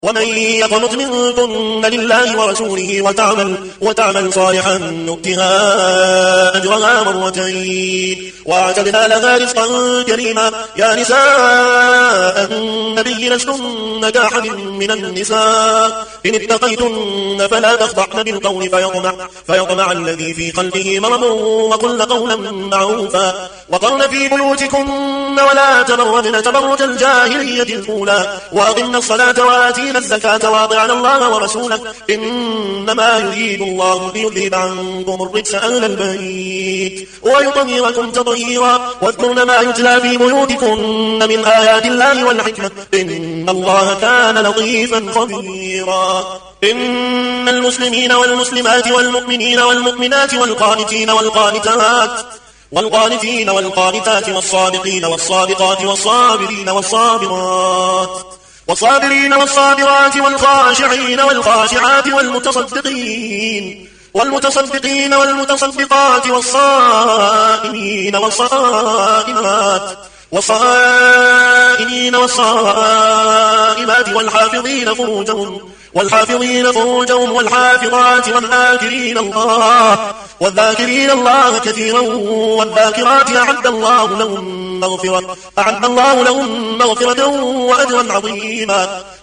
ومن يقنط منكن لله ورسوله وتعمل صالحا نؤتها أجرها مرتين وأعتدنا لها رزقا كريما. يا نساء النبي لستن كأحد من النساء إن اتقيتن فلا تخضعن بالقول فيطمع الذي في قلبه مرض وقلن قولا معروفا وقرن في بيوتكن ولا تبرجن تبرج الجاهلية الأولى وأقمن الصلاة وآتينا الزكاة وأطعنا الله ورسوله إنما يريد الله ليذهب عنكم الرجس أهل البيت ويطهركم تطهيرا واذكرن ما يتلى في بيوتكن من آيات الله والحكمة إن الله كان لطيفا خبيرا. إن المسلمين والمسلمات والمؤمنين والمؤمنات والقانتين والقانتات والصادقين والصادقات والصابرين والصابرات والخاشعين والخاشعات والمتصدقين والمتصدقات والصائمين والصائمات والحافظين فروجهم والحافظات والذاكرين الله كثيرا والذاكرات أعد الله لهم مغفرة وأجرا عظيما.